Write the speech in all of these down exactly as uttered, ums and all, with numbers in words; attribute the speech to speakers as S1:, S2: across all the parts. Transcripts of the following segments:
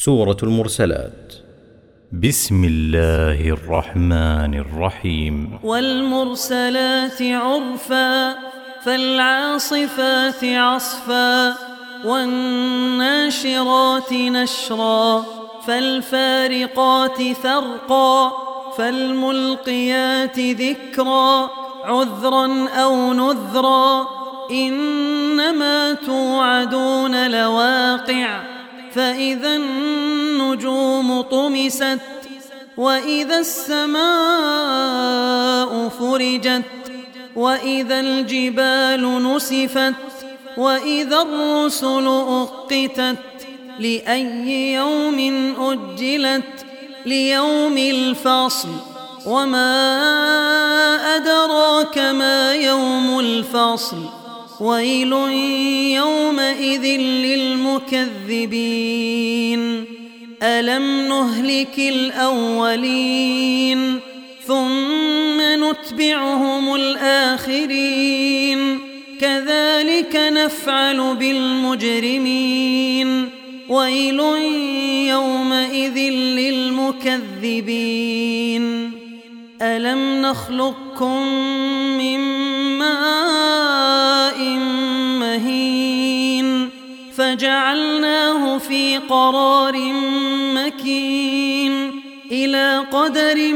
S1: سورة المرسلات. بسم الله الرحمن الرحيم.
S2: والمرسلات عرفا فالعاصفات عصفا والناشرات نشرا فالفارقات فرقا فالملقيات ذكرا عذرا أو نذرا إنما توعدون لواقع فإذا النجوم طمست وإذا السماء فرجت وإذا الجبال نسفت وإذا الرسل أقتت لأي يوم أجلت ليوم الفصل وما أدراك ما يوم الفصل ويل يومئذ للمكذبين ألم نهلك الأولين ثم نتبعهم الآخرين كذلك نفعل بالمجرمين ويل يومئذ للمكذبين ألم نخلقكم من ماء مهين فجعلناه في قرار مكين إلى قدر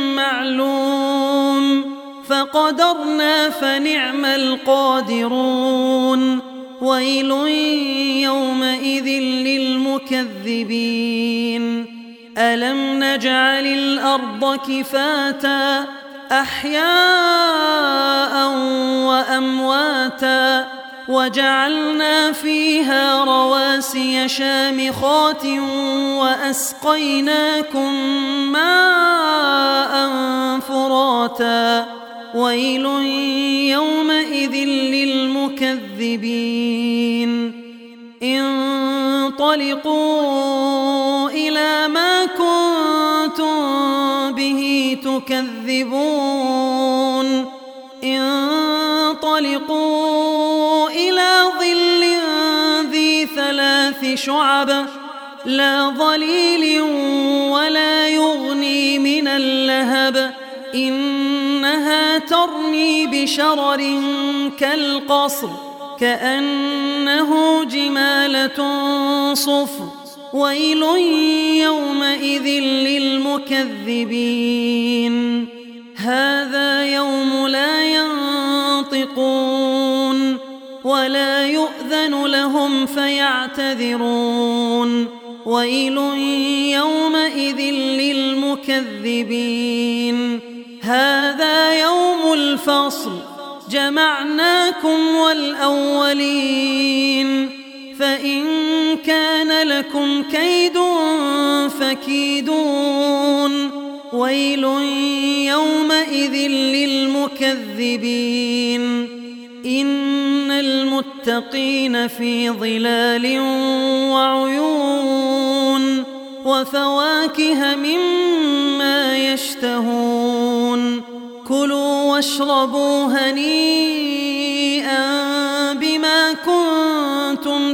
S2: معلوم فقدرنا فنعم القادرون ويل يومئذ للمكذبين ألم نجعل الأرض كفاتا أحياء وأمواتا وجعلنا فيها رواسي شامخات وأسقيناكم ماء فراتا ويل يومئذ للمكذبين انطلقوا إلى ما كنتم به تكذبون انطلقوا إلى ظل ذي ثلاث شعب لا ظليل ولا يغني من اللهب إنها ترمي بشرر كالقصر كأنه جمالة صفر ويل يومئذ للمكذبين هذا يوم لا ينطقون ولا يؤذن لهم فيعتذرون ويل يومئذ للمكذبين هذا يوم الفصل جمعناكم والأولين فإن كان لكم كيد فكيدون ويل يومئذ للمكذبين إن المتقين في ظلال وعيون وفواكه مما يشتهون كلوا واشربوا هنيئا بما كنتم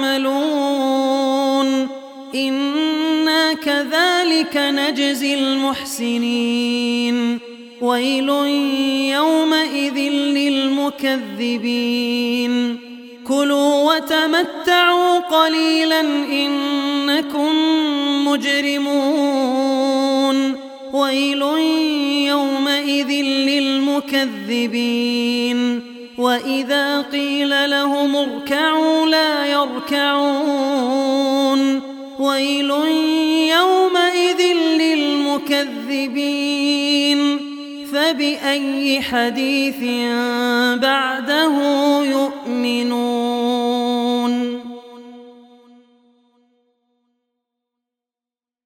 S2: تعملون إنا كذلك نجزي المحسنين ويل يومئذ للمكذبين كلوا وتمتعوا قليلا إنكم مجرمون ويل يومئذ للمكذبين وإذا قيل لهم اركعوا لا يركعون ويل يومئذ للمكذبين فبأي حديث بعده يؤمنون.